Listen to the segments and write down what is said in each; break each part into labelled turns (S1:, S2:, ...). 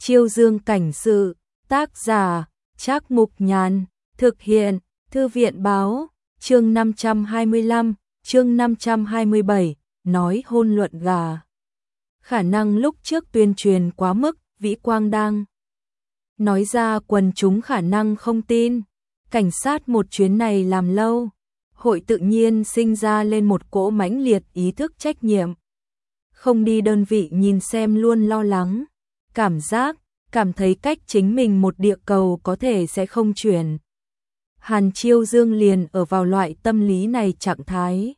S1: Chiêu Dương cảnh sự, tác giả, Trác Mục Nhàn, thực hiện, Thư viện báo, chương 525, chương 527, nói hôn luận gà. Khả năng lúc trước tuyên truyền quá mức, Vĩ Quang đang nói ra quần chúng khả năng không tin. Cảnh sát một chuyến này làm lâu, hội tự nhiên sinh ra lên một cỗ mãnh liệt ý thức trách nhiệm. Không đi đơn vị nhìn xem luôn lo lắng, cảm thấy cách chính mình một địa cầu có thể sẽ không chuyển. Hàn Chiêu Dương liền ở vào loại tâm lý này trạng thái.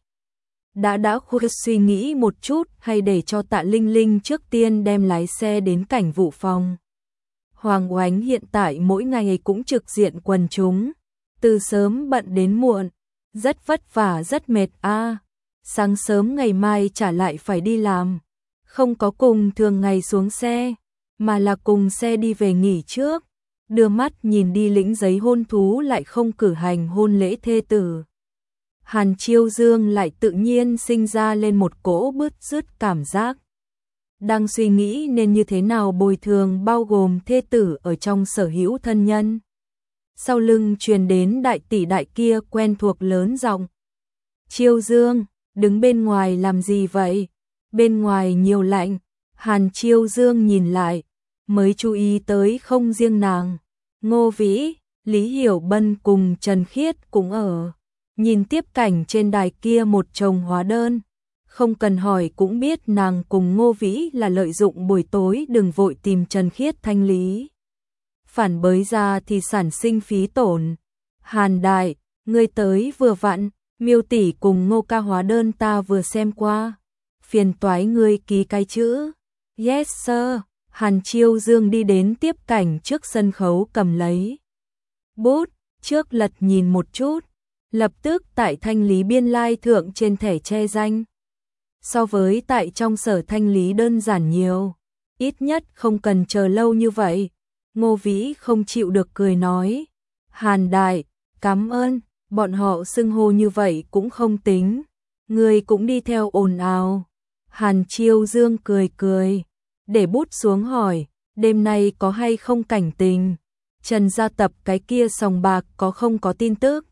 S1: Đã suy nghĩ một chút hay để cho Tạ Linh Linh trước tiên đem lái xe đến cảnh vụ phòng. Hoàng Oánh hiện tại mỗi ngày cũng trực diện quần chúng, từ sớm bận đến muộn, rất vất vả rất mệt a. Sáng sớm ngày mai trả lại phải đi làm, không có cùng thường ngày xuống xe, mà là cùng xe đi về nghỉ trước, đưa mắt nhìn đi lĩnh giấy hôn thú lại không cử hành hôn lễ thê tử. Hàn Chiêu Dương lại tự nhiên sinh ra lên một cỗ bứt rứt cảm giác. Đang suy nghĩ nên như thế nào bồi thường bao gồm thê tử ở trong sở hữu thân nhân. Sau lưng truyền đến đại tỷ đại kia quen thuộc lớn giọng. Chiêu Dương, đứng bên ngoài làm gì vậy? Bên ngoài nhiều lạnh. Hàn Chiêu Dương nhìn lại, mới chú ý tới không riêng nàng. Ngô Vĩ, Lý Hiểu Bân cùng Trần Khiết cũng ở. Nhìn tiếp cảnh trên đài kia một chồng hóa đơn. Không cần hỏi cũng biết nàng cùng Ngô Vĩ là lợi dụng buổi tối đừng vội tìm Trần Khiết thanh lý. Phản bới ra thì sản sinh phí tổn. Hàn đại, ngươi tới vừa vặn, Miêu tỷ cùng Ngô ca hóa đơn ta vừa xem qua. Phiền toái ngươi ký cái chữ. Yes sir. Hàn Chiêu Dương đi đến tiếp cảnh trước sân khấu cầm lấy bút, trước lật nhìn một chút, lập tức tại thanh lý biên lai thượng trên thẻ che danh. So với tại trong sở thanh lý đơn giản nhiều, ít nhất không cần chờ lâu như vậy. Ngô Vĩ không chịu được cười nói, Hàn đại, cảm ơn, bọn họ xưng hô như vậy cũng không tính, người cũng đi theo ồn ào. Hàn Chiêu Dương cười, để bút xuống hỏi, đêm nay có hay không cảnh tình, Trần Gia Tập cái kia sòng bạc có không có tin tức.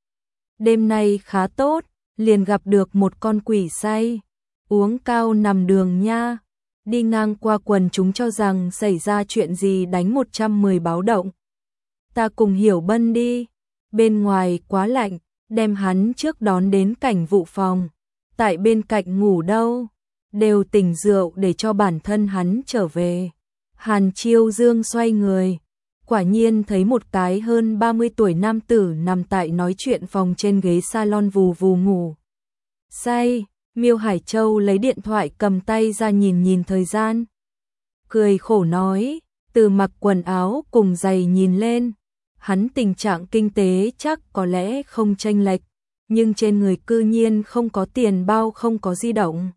S1: Đêm nay khá tốt, liền gặp được một con quỷ say, uống cao nằm đường nha. Đi ngang qua quần chúng cho rằng xảy ra chuyện gì đánh 110 báo động. Ta cùng Hiểu Bân đi, bên ngoài quá lạnh, đem hắn trước đón đến cảnh vụ phòng. Tại bên cạnh ngủ đâu, đều tỉnh rượu để cho bản thân hắn trở về. Hàn Chiêu Dương xoay người, quả nhiên thấy một cái hơn 30 tuổi nam tử nằm tại nói chuyện phòng trên ghế salon vù vù ngủ. Say. Miêu Hải Châu lấy điện thoại cầm tay ra nhìn thời gian. Cười khổ nói, từ mặc quần áo cùng giày nhìn lên, hắn tình trạng kinh tế chắc có lẽ không chênh lệch, nhưng trên người cư nhiên không có tiền bao không có di động.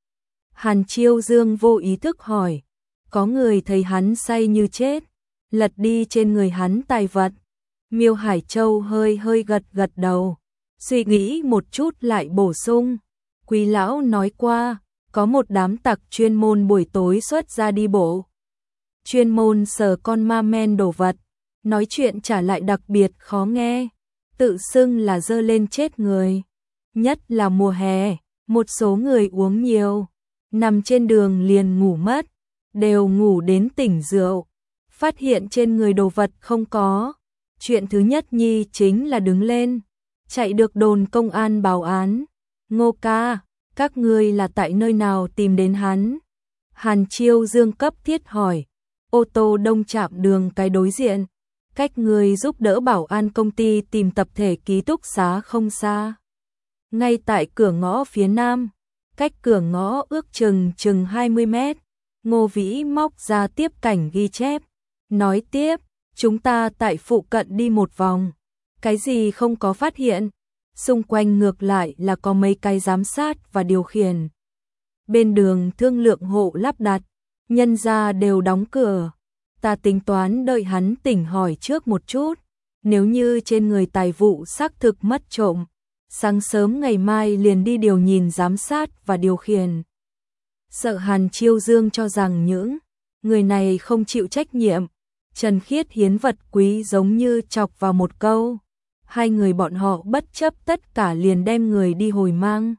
S1: Hàn Chiêu Dương vô ý thức hỏi, có người thấy hắn say như chết, lật đi trên người hắn tài vật. Miêu Hải Châu hơi gật đầu, suy nghĩ một chút lại bổ sung. Quý lão nói qua, có một đám tặc chuyên môn buổi tối xuất ra đi bộ. Chuyên môn sờ con ma men đồ vật, nói chuyện trả lại đặc biệt khó nghe, tự xưng là dơ lên chết người. Nhất là mùa hè, một số người uống nhiều, nằm trên đường liền ngủ mất, đều ngủ đến tỉnh rượu, phát hiện trên người đồ vật không có. Chuyện thứ nhất nhi chính là đứng lên, chạy được đồn công an báo án. Ngô ca, các ngươi là tại nơi nào tìm đến hắn? Hàn Chiêu Dương cấp thiết hỏi, ô tô đông trạm đường cái đối diện, cách người giúp đỡ bảo an công ty tìm tập thể ký túc xá không xa. Ngay tại cửa ngõ phía nam, cách cửa ngõ ước chừng 20 mét, Ngô Vĩ móc ra tiếp cảnh ghi chép, nói tiếp, chúng ta tại phụ cận đi một vòng, cái gì không có phát hiện. Xung quanh ngược lại là có mấy cái giám sát và điều khiển. Bên đường thương lượng hộ lắp đặt, nhân ra đều đóng cửa. Ta tính toán đợi hắn tỉnh hỏi trước một chút. Nếu như trên người tài vụ xác thực mất trộm, sáng sớm ngày mai liền đi điều nhìn giám sát và điều khiển. Sợ Hàn Chiêu Dương cho rằng những Người này không chịu trách nhiệm. Trần Khiết hiến vật quý giống như chọc vào một câu. Hai người bọn họ bất chấp tất cả liền đem người đi hồi mang.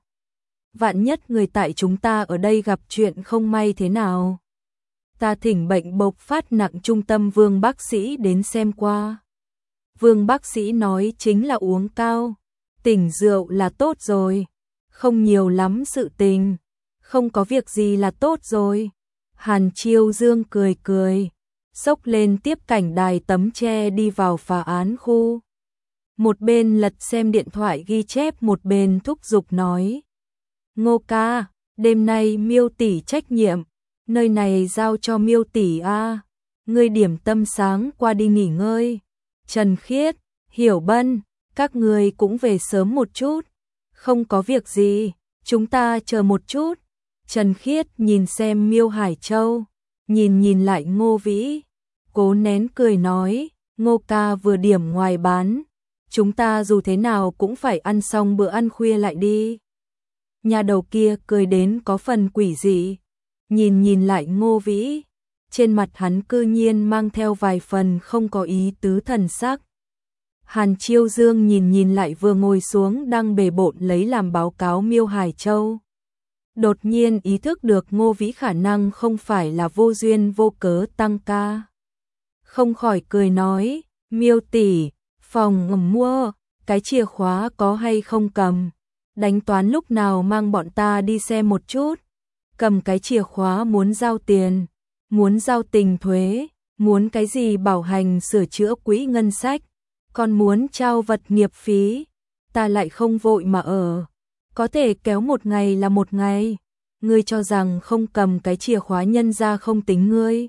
S1: Vạn nhất người tại chúng ta ở đây gặp chuyện không may thế nào. Ta thỉnh bệnh bộc phát nặng trung tâm Vương bác sĩ đến xem qua. Vương bác sĩ nói chính là uống cao, tỉnh rượu là tốt rồi, không nhiều lắm sự tình, không có việc gì là tốt rồi. Hàn Chiêu Dương cười cười, xốc lên tiếp cảnh đài tấm tre đi vào phá án khu. Một bên lật xem điện thoại ghi chép một bên thúc giục nói. Ngô ca, đêm nay Miêu tỷ trách nhiệm, nơi này giao cho Miêu tỷ a. Ngươi điểm tâm sáng qua đi nghỉ ngơi. Trần Khiết, Hiểu Bân, các ngươi cũng về sớm một chút. Không có việc gì, chúng ta chờ một chút. Trần Khiết nhìn xem Miêu Hải Châu, nhìn lại Ngô Vĩ, cố nén cười nói, Ngô ca vừa điểm ngoài bán, chúng ta dù thế nào cũng phải ăn xong bữa ăn khuya lại đi. Nhà đầu kia cười đến có phần quỷ dị, nhìn lại Ngô Vĩ, trên mặt hắn cư nhiên mang theo vài phần không có ý tứ thần sắc. Hàn Chiêu Dương nhìn lại vừa ngồi xuống đang bề bộn lấy làm báo cáo Miêu Hải Châu. Đột nhiên ý thức được Ngô Vĩ khả năng không phải là vô duyên vô cớ tăng ca. Không khỏi cười nói, Miêu tỷ, phòng ngầm mua, cái chìa khóa có hay không cầm? Đánh toán lúc nào mang bọn ta đi xem một chút. Cầm cái chìa khóa muốn giao tiền, muốn giao tình thuế, muốn cái gì bảo hành sửa chữa quỹ ngân sách, còn muốn trao vật nghiệp phí. Ta lại không vội mà ở. Có thể kéo một ngày là một ngày. Ngươi cho rằng không cầm cái chìa khóa nhân ra không tính ngươi.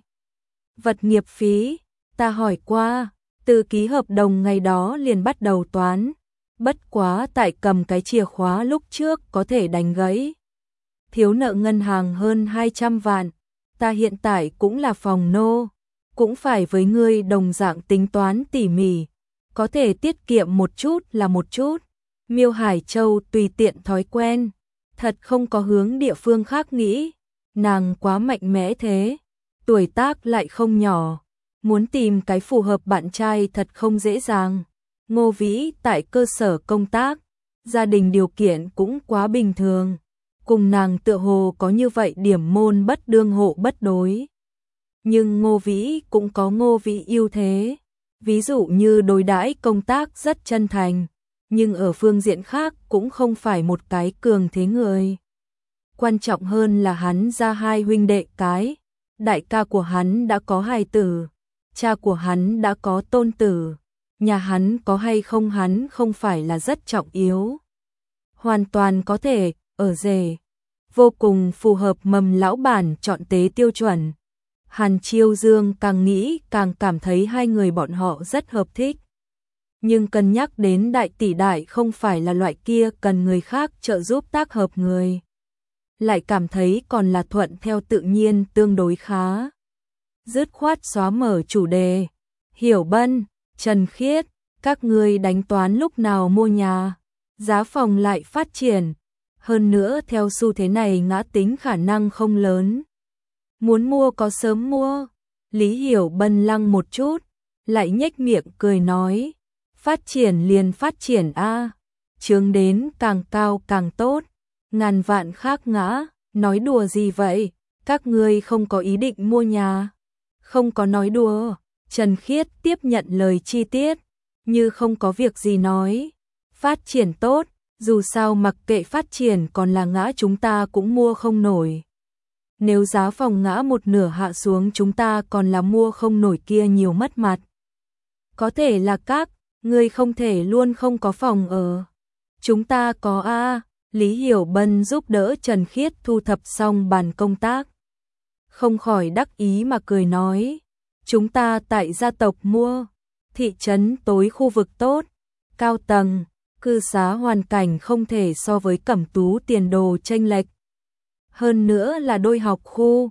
S1: Vật nghiệp phí, ta hỏi qua, từ ký hợp đồng ngày đó liền bắt đầu toán. Bất quá tại cầm cái chìa khóa lúc trước có thể đánh gãy. Thiếu nợ ngân hàng hơn 200 vạn. Ta hiện tại cũng là phòng nô, cũng phải với ngươi đồng dạng tính toán tỉ mỉ. Có thể tiết kiệm một chút là một chút. Miêu Hải Châu tùy tiện thói quen, thật không có hướng địa phương khác nghĩ. Nàng quá mạnh mẽ thế, tuổi tác lại không nhỏ, muốn tìm cái phù hợp bạn trai thật không dễ dàng. Ngô Vĩ tại cơ sở công tác, gia đình điều kiện cũng quá bình thường, cùng nàng tựa hồ có như vậy điểm môn bất đương hộ bất đối. Nhưng Ngô Vĩ cũng có Ngô Vĩ ưu thế, ví dụ như đối đãi công tác rất chân thành, nhưng ở phương diện khác cũng không phải một cái cường thế người. Quan trọng hơn là hắn ra hai huynh đệ cái, đại ca của hắn đã có hài tử, cha của hắn đã có tôn tử, nhà hắn có hay không hắn không phải là rất trọng yếu. Hoàn toàn có thể, ở rể, vô cùng phù hợp Mầm lão bản chọn tế tiêu chuẩn. Hàn Chiêu Dương càng nghĩ càng cảm thấy hai người bọn họ rất hợp thích. Nhưng cân nhắc đến đại tỷ đại không phải là loại kia cần người khác trợ giúp tác hợp người. Lại cảm thấy còn là thuận theo tự nhiên tương đối khá. Dứt khoát xóa mở chủ đề. Hiểu Bân, Trần Khiết, các ngươi đánh toán lúc nào mua nhà, giá phòng lại phát triển. Hơn nữa theo xu thế này ngã tính khả năng không lớn. Muốn mua có sớm mua. Lý Hiểu Bân lăng một chút, lại nhếch miệng cười nói. Phát triển liền phát triển a, chướng đến càng cao càng tốt, ngàn vạn khác ngã, nói đùa gì vậy, các ngươi không có ý định mua nhà. Không có nói đùa, Trần Khiết tiếp nhận lời chi tiết, như không có việc gì nói. Phát triển tốt, dù sao mặc kệ phát triển còn là ngã chúng ta cũng mua không nổi. Nếu giá phòng ngã một nửa hạ xuống chúng ta còn là mua không nổi kia nhiều mất mặt. Có thể là các ngươi không thể luôn không có phòng ở. Chúng ta có a. Lý Hiểu Bân giúp đỡ Trần Khiết thu thập xong bàn công tác. Không khỏi đắc ý mà cười nói. Chúng ta tại gia tộc mua. Thị trấn tối khu vực tốt. Cao tầng. Cư xá hoàn cảnh không thể so với Cẩm Tú tiền đồ chênh lệch. Hơn nữa là đôi học khu.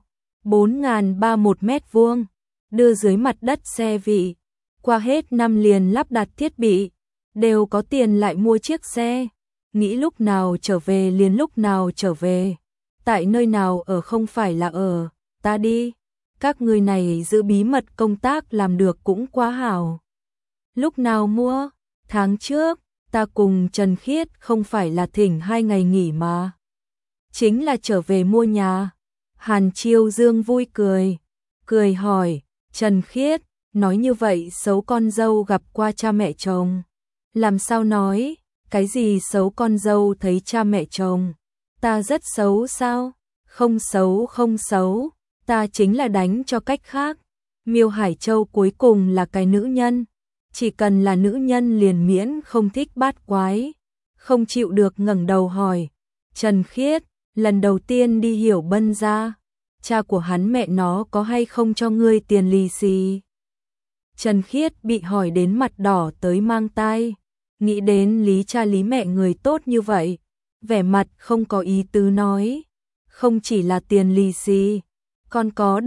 S1: 4.300 mét vuông. Đưa dưới mặt đất xe vị. Qua hết năm liền lắp đặt thiết bị, đều có tiền lại mua chiếc xe, nghĩ lúc nào trở về liền lúc nào trở về, tại nơi nào ở không phải là ở, ta đi, Các người này giữ bí mật công tác làm được cũng quá hảo. Lúc nào mua? Tháng trước, ta cùng Trần Khiết không phải là thỉnh 2 ngày nghỉ mà. Chính là trở về mua nhà. Hàn Chiêu Dương vui cười hỏi, Trần Khiết, nói như vậy xấu con dâu gặp qua cha mẹ chồng. Làm sao nói, cái gì xấu con dâu thấy cha mẹ chồng? Ta rất xấu sao? Không xấu, ta chính là đánh cho cách khác. Miêu Hải Châu cuối cùng là cái nữ nhân. Chỉ cần là nữ nhân liền miễn không thích bát quái. Không chịu được ngẩng đầu hỏi, Trần Khiết, lần đầu tiên đi Hiểu Bân ra, cha của hắn mẹ nó có hay không cho ngươi tiền lì xì? Trần Khiết bị hỏi đến mặt đỏ tới mang tai, nghĩ đến lý cha lý mẹ người tốt như vậy, vẻ mặt không có ý tứ nói, không chỉ là tiền lì xì, còn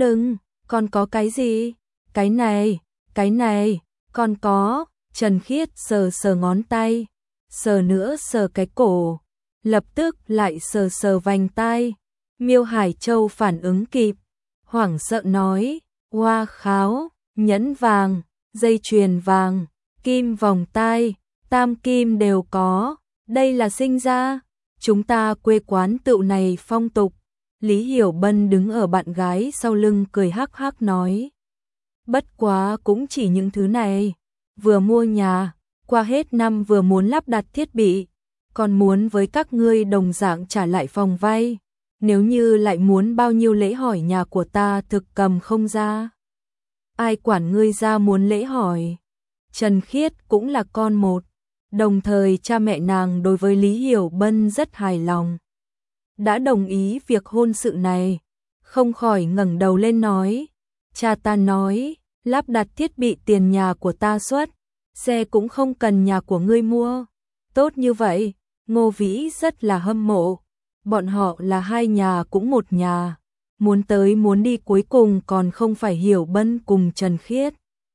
S1: có cái gì? Cái này, còn có, Trần Khiết sờ ngón tay, sờ nữa sờ cái cổ, lập tức lại sờ vành tai. Miêu Hải Châu phản ứng kịp, hoảng sợ nói, hoa kháo, nhẫn vàng, dây chuyền vàng, kim vòng tai, tam kim đều có, đây là sinh ra, chúng ta quê quán tựu này phong tục. Lý Hiểu Bân đứng ở bạn gái sau lưng cười hắc hắc nói, bất quá cũng chỉ những thứ này, vừa mua nhà, qua hết năm vừa muốn lắp đặt thiết bị, còn muốn với các ngươi đồng dạng trả lại phòng vay, nếu như lại muốn bao nhiêu lễ hỏi nhà của ta thực cầm không ra. Ai quản ngươi ra muốn lễ hỏi? Trần Khiết cũng là con một, đồng thời cha mẹ nàng đối với Lý Hiểu Bân rất hài lòng. Đã đồng ý việc hôn sự này, không khỏi ngẩng đầu lên nói, cha ta nói, lắp đặt thiết bị tiền nhà của ta xuất, xe cũng không cần nhà của ngươi mua. Tốt như vậy, Ngô Vĩ rất là hâm mộ, bọn họ là 2 nhà cũng một nhà, muốn tới muốn đi cuối cùng còn không phải Hiểu Bân cùng Trần Khiết.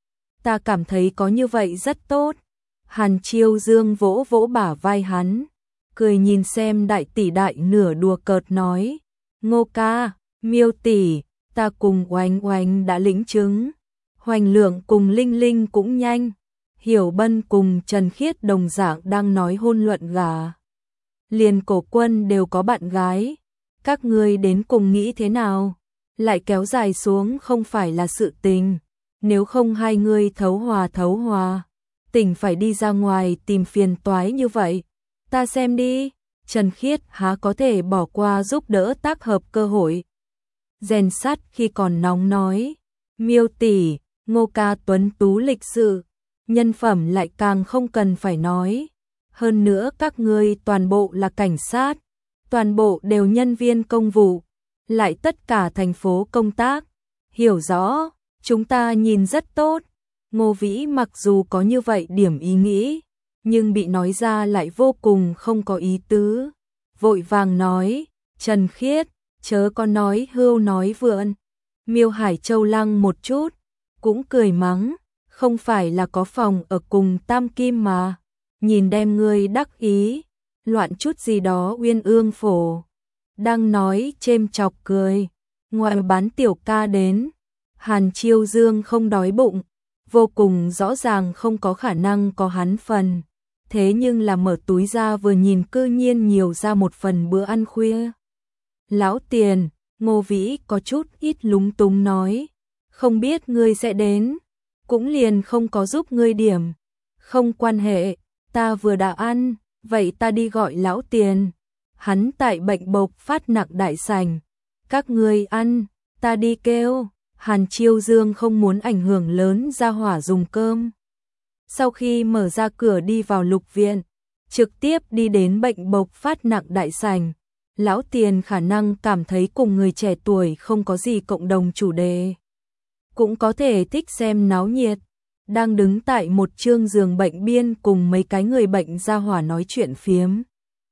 S1: Ta cảm thấy có như vậy rất tốt. Hàn Chiêu Dương vỗ vỗ bả vai hắn, cười nhìn xem đại tỷ đại nửa đùa cợt nói, Ngô ca, Miêu tỷ, ta cùng Oanh Oanh đã lĩnh chứng, Hoành Lượng cùng Linh Linh cũng nhanh, Hiểu Bân cùng Trần Khiết đồng dạng đang nói hôn luận gả. Liền Cổ Quân đều có bạn gái, các ngươi đến cùng nghĩ thế nào? Lại kéo dài xuống không phải là sự tình, nếu không hai người thấu hòa, tỉnh phải đi ra ngoài tìm phiền toái như vậy. Ta xem đi, Trần Khiết há có thể bỏ qua giúp đỡ tác hợp cơ hội. Rèn sắt khi còn nóng nói, Miêu tỷ, Ngô ca tuấn tú lịch sự, nhân phẩm lại càng không cần phải nói. Hơn nữa các ngươi toàn bộ là cảnh sát, toàn bộ đều nhân viên công vụ, lại tất cả thành phố công tác, hiểu rõ, chúng ta nhìn rất tốt. Ngô Vĩ mặc dù có như vậy điểm ý nghĩ, nhưng bị nói ra lại vô cùng không có ý tứ. Vội vàng nói, Trần Khiết, chớ có nói hưu nói vượn. Miêu Hải Châu lăng một chút, cũng cười mắng, không phải là có phòng ở cùng Tam Kim mà, nhìn đem ngươi đắc ý, loạn chút gì đó uyên ương phổ. Đang nói chêm chọc cười, ngoài bán tiểu ca đến, Hàn Chiêu Dương không đói bụng, vô cùng rõ ràng không có khả năng có hắn phần. Thế nhưng là mở túi ra vừa nhìn cư nhiên nhiều ra một phần bữa ăn khuya. Lão Tiền, Ngô Vĩ có chút ít lúng túng nói, không biết ngươi sẽ đến, cũng liền không có giúp ngươi điểm. Không quan hệ, ta vừa đã ăn, vậy ta đi gọi Lão Tiền. Hắn tại bệnh bộc phát nặng đại sảnh. Các ngươi ăn, ta đi kêu. Hàn Chiêu Dương không muốn ảnh hưởng lớn ra hỏa dùng cơm. Sau khi mở ra cửa đi vào lục viện, trực tiếp đi đến bệnh bộc phát nặng đại sảnh. Lão Tiền khả năng cảm thấy cùng người trẻ tuổi không có gì cộng đồng chủ đề. Cũng có thể thích xem náo nhiệt. Đang đứng tại một chương giường bệnh biên cùng mấy cái người bệnh ra hỏa nói chuyện phiếm.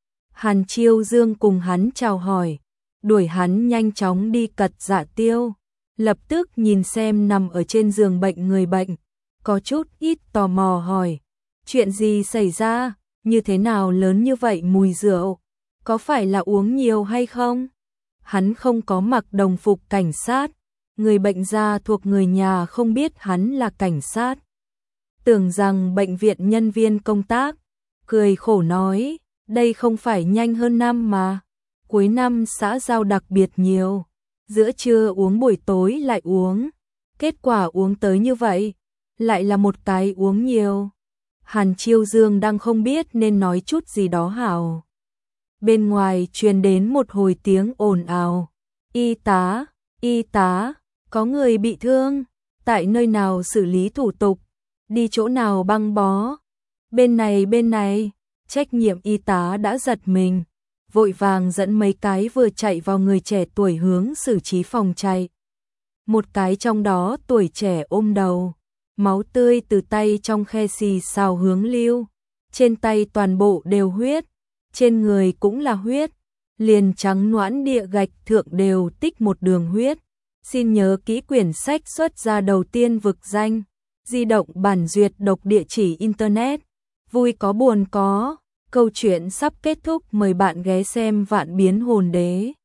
S1: Hàn Chiêu Dương cùng hắn chào hỏi, đuổi hắn nhanh chóng đi cật dạ tiêu. Lập tức nhìn xem nằm ở trên giường bệnh người bệnh, có chút ít tò mò hỏi, chuyện gì xảy ra, như thế nào lớn như vậy mùi rượu, có phải là uống nhiều hay không? Hắn không có mặc đồng phục cảnh sát, người bệnh gia thuộc người nhà không biết hắn là cảnh sát. Tưởng rằng bệnh viện nhân viên công tác, cười khổ nói, đây không phải nhanh hơn năm mà, cuối năm xã giao đặc biệt nhiều, giữa trưa uống buổi tối lại uống, kết quả uống tới như vậy, lại là một cái uống nhiều. Hàn Chiêu Dương đang không biết nên nói chút gì đó hảo. Bên ngoài truyền đến một hồi tiếng ồn ào. Y tá, có người bị thương, tại nơi nào xử lý thủ tục, đi chỗ nào băng bó. Bên này, trách nhiệm y tá đã giật mình, vội vàng dẫn mấy cái vừa chạy vào người trẻ tuổi hướng xử trí phòng chạy. Một cái trong đó tuổi trẻ ôm đầu, máu tươi từ tay trong khe xì xào hướng lưu, trên tay toàn bộ đều huyết, trên người cũng là huyết, liền trắng noãn địa gạch thượng đều tích một đường huyết. Xin nhớ kỹ quyển sách xuất ra đầu tiên vực danh, di động bản duyệt độc địa chỉ internet, vui có buồn có, câu chuyện sắp kết thúc, mời bạn ghé xem Vạn Biến Hồn Đế.